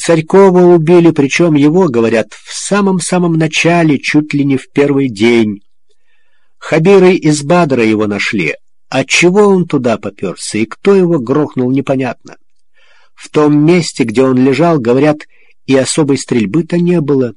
Царькова убили, причем его, говорят, в самом-самом начале, чуть ли не в первый день. Хабиры из Бадра его нашли. Отчего он туда попёрся и кто его грохнул, непонятно. В том месте, где он лежал, говорят, и особой стрельбы-то не было.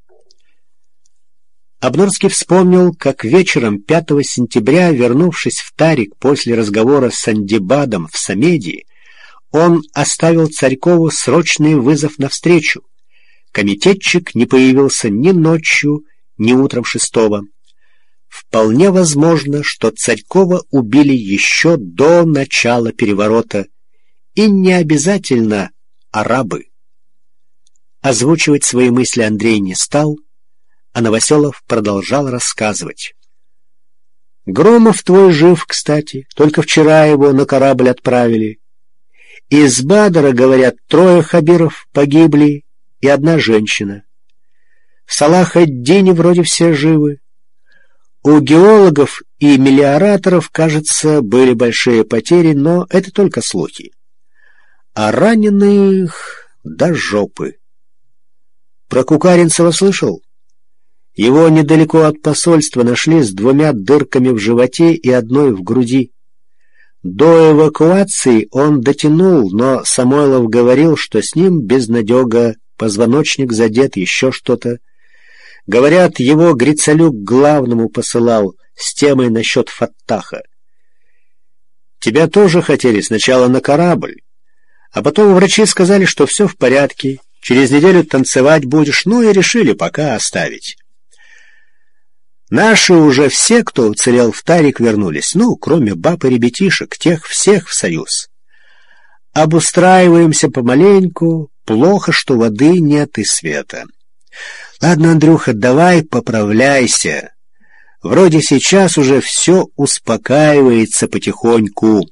Обнорский вспомнил, как вечером 5 сентября, вернувшись в Тарик после разговора с Андибадом в Самедии, он оставил Царькову срочный вызов навстречу. Комитетчик не появился ни ночью, ни утром 6-го. Вполне возможно, что Царькова убили еще до начала переворота, и не обязательно арабы. Озвучивать свои мысли Андрей не стал, а Новоселов продолжал рассказывать. «Громов твой жив, кстати, только вчера его на корабль отправили. Из Бадра, говорят, 3 хабиров погибли и 1 женщина. В Салах-ад-Дине вроде все живы. У геологов и мелиораторов, кажется, были большие потери, но это только слухи. А раненых до жопы. Про Кукаринцева слышал? Его недалеко от посольства нашли с 2 дырками в животе и 1 в груди. До эвакуации он дотянул, но Самойлов говорил, что с ним безнадега, позвоночник задет, еще что-то. Говорят, его Грицалюк к главному посылал с темой насчет Фаттаха. Тебя тоже хотели сначала на корабль, а потом врачи сказали, что все в порядке, через неделю танцевать будешь, ну и решили пока оставить. Наши уже все, кто уцелел в Тарик, вернулись, ну, кроме баб и ребятишек, тех всех в Союз. Обустраиваемся помаленьку, плохо, что воды нет и света. Ладно, Андрюха, давай поправляйся. Вроде сейчас уже все успокаивается потихоньку.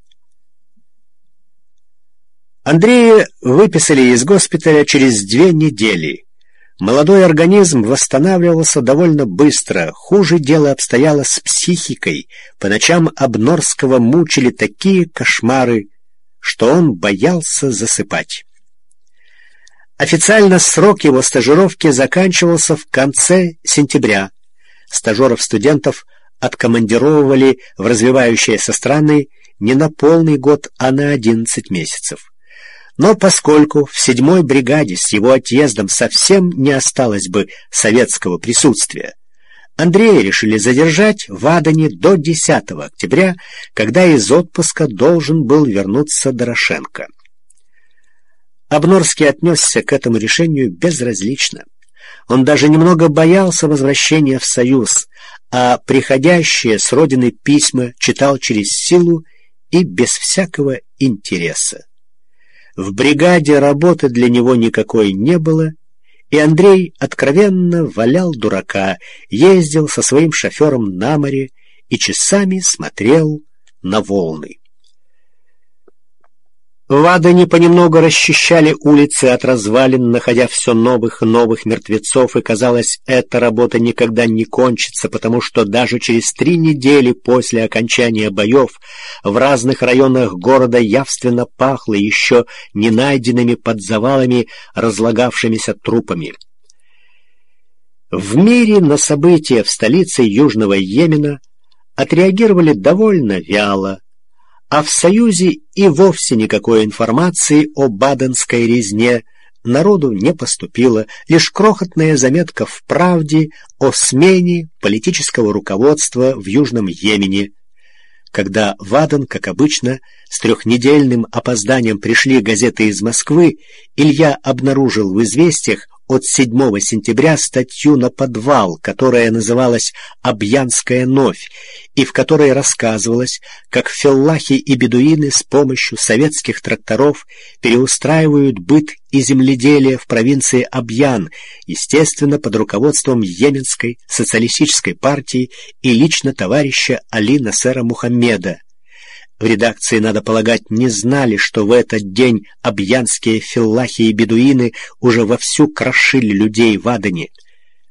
Андрея выписали из госпиталя через 2 недели. Молодой организм восстанавливался довольно быстро. Хуже дело обстояло с психикой. По ночам Обнорского мучили такие кошмары, что он боялся засыпать. Официально срок его стажировки заканчивался в конце сентября. Стажеров-студентов откомандировывали в развивающиеся страны не на полный год, а на 11 месяцев. Но поскольку в 7-й бригаде с его отъездом совсем не осталось бы советского присутствия, Андрея решили задержать в Адане до 10 октября, когда из отпуска должен был вернуться Дорошенко. Обнорский отнесся к этому решению безразлично. Он даже немного боялся возвращения в Союз, а приходящие с родины письма читал через силу и без всякого интереса. В бригаде работы для него никакой не было, и Андрей откровенно валял дурака, ездил со своим шофером на море и часами смотрел на волны. В Адане понемногу расчищали улицы от развалин, находя все новых и новых мертвецов, и, казалось, эта работа никогда не кончится, потому что даже через 3 недели после окончания боев в разных районах города явственно пахло еще не найденными под завалами разлагавшимися трупами. В мире на события в столице Южного Йемена отреагировали довольно вяло, а в Союзе и вовсе никакой информации о баденской резне народу не поступило, лишь крохотная заметка в «Правде» о смене политического руководства в Южном Йемене. Когда в Аден, как обычно, с 3-недельным опозданием пришли газеты из Москвы, Илья обнаружил в «Известиях» от 7 сентября статью на подвал, которая называлась «Объянская новь», и в которой рассказывалось, как феллахи и бедуины с помощью советских тракторов переустраивают быт и земледелие в провинции Объян, естественно, под руководством Йеменской социалистической партии и лично товарища Али Насера Мухаммеда. В редакции, надо полагать, не знали, что в этот день объянские феллахи и бедуины уже вовсю крошили людей в Адане.